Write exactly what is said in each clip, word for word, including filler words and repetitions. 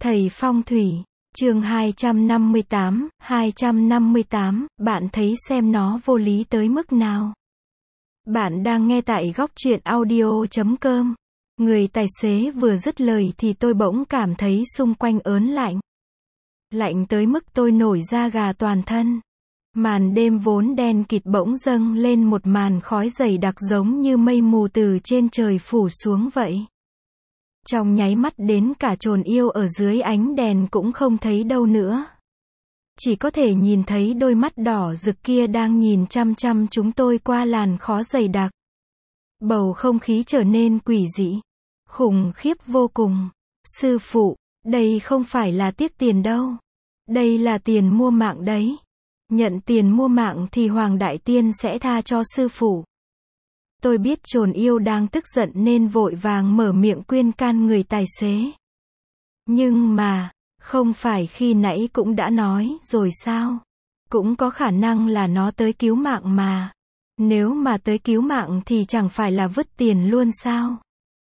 Thầy phong thủy, chương hai trăm năm mươi tám, hai trăm năm mươi tám, bạn thấy xem nó vô lý tới mức nào? Bạn đang nghe tại góc truyện audio chấm com. Người tài xế vừa dứt lời thì tôi bỗng cảm thấy xung quanh ớn lạnh. Lạnh tới mức tôi nổi da gà toàn thân. Màn đêm vốn đen kịt bỗng dâng lên một màn khói dày đặc giống như mây mù từ trên trời phủ xuống vậy. Trong nháy mắt đến cả chồn yêu ở dưới ánh đèn cũng không thấy đâu nữa. Chỉ có thể nhìn thấy đôi mắt đỏ rực kia đang nhìn chăm chăm chúng tôi qua làn khói dày đặc. Bầu không khí trở nên quỷ dị, khủng khiếp vô cùng. Sư phụ, đây không phải là tiếc tiền đâu. Đây là tiền mua mạng đấy. Nhận tiền mua mạng thì Hoàng Đại Tiên sẽ tha cho sư phụ. Tôi biết chồn yêu đang tức giận nên vội vàng mở miệng khuyên can người tài xế. Nhưng mà, không phải khi nãy cũng đã nói rồi sao? Cũng có khả năng là nó tới cứu mạng mà. Nếu mà tới cứu mạng thì chẳng phải là vứt tiền luôn sao?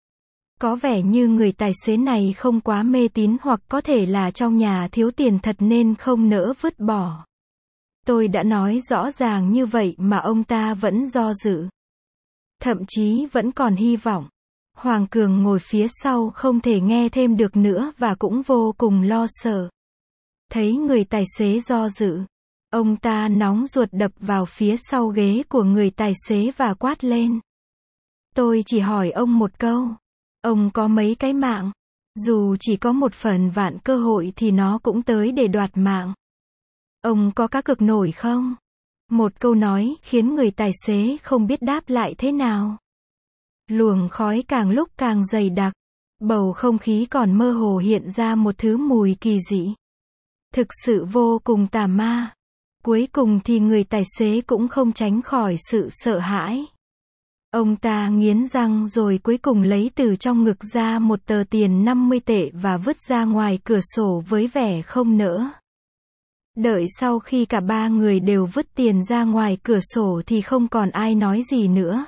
Có vẻ như người tài xế này không quá mê tín hoặc có thể là trong nhà thiếu tiền thật nên không nỡ vứt bỏ. Tôi đã nói rõ ràng như vậy mà ông ta vẫn do dự. Thậm chí vẫn còn hy vọng. Hoàng Cường ngồi phía sau không thể nghe thêm được nữa và cũng vô cùng lo sợ. Thấy người tài xế do dự, ông ta nóng ruột đập vào phía sau ghế của người tài xế và quát lên. Tôi chỉ hỏi ông một câu. Ông có mấy cái mạng? Dù chỉ có một phần vạn cơ hội thì nó cũng tới để đoạt mạng. Ông có cá cược nổi không? Một câu nói khiến người tài xế không biết đáp lại thế nào. Luồng khói càng lúc càng dày đặc. Bầu không khí còn mơ hồ hiện ra một thứ mùi kỳ dị. Thực sự vô cùng tà ma. Cuối cùng thì người tài xế cũng không tránh khỏi sự sợ hãi. Ông ta nghiến răng rồi cuối cùng lấy từ trong ngực ra một tờ tiền năm mươi tệ và vứt ra ngoài cửa sổ với vẻ không nỡ. Đợi sau khi cả ba người đều vứt tiền ra ngoài cửa sổ thì không còn ai nói gì nữa.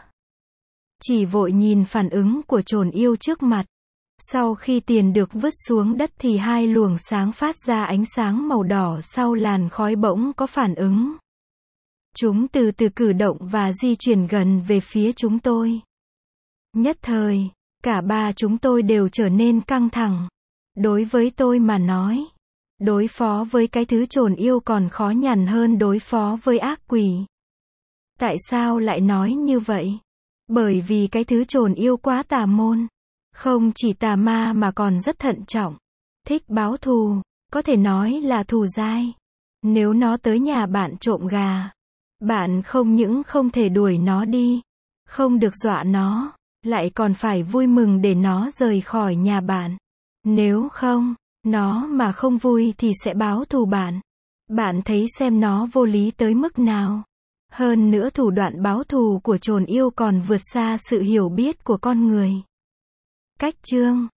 Chỉ vội nhìn phản ứng của chồn yêu trước mặt. Sau khi tiền được vứt xuống đất thì hai luồng sáng phát ra ánh sáng màu đỏ sau làn khói bỗng có phản ứng. Chúng từ từ cử động và di chuyển gần về phía chúng tôi. Nhất thời, cả ba chúng tôi đều trở nên căng thẳng. Đối với tôi mà nói, đối phó với cái thứ chồn yêu còn khó nhằn hơn đối phó với ác quỷ. Tại sao lại nói như vậy? Bởi vì cái thứ chồn yêu quá tà môn. Không chỉ tà ma mà còn rất thận trọng. Thích báo thù, có thể nói là thù dai. Nếu nó tới nhà bạn trộm gà, bạn không những không thể đuổi nó đi, không được dọa nó, lại còn phải vui mừng để nó rời khỏi nhà bạn. Nếu không, nó mà không vui thì sẽ báo thù bạn. Bạn thấy xem nó vô lý tới mức nào. Hơn nữa thủ đoạn báo thù của chồn yêu còn vượt xa sự hiểu biết của con người. Cách chương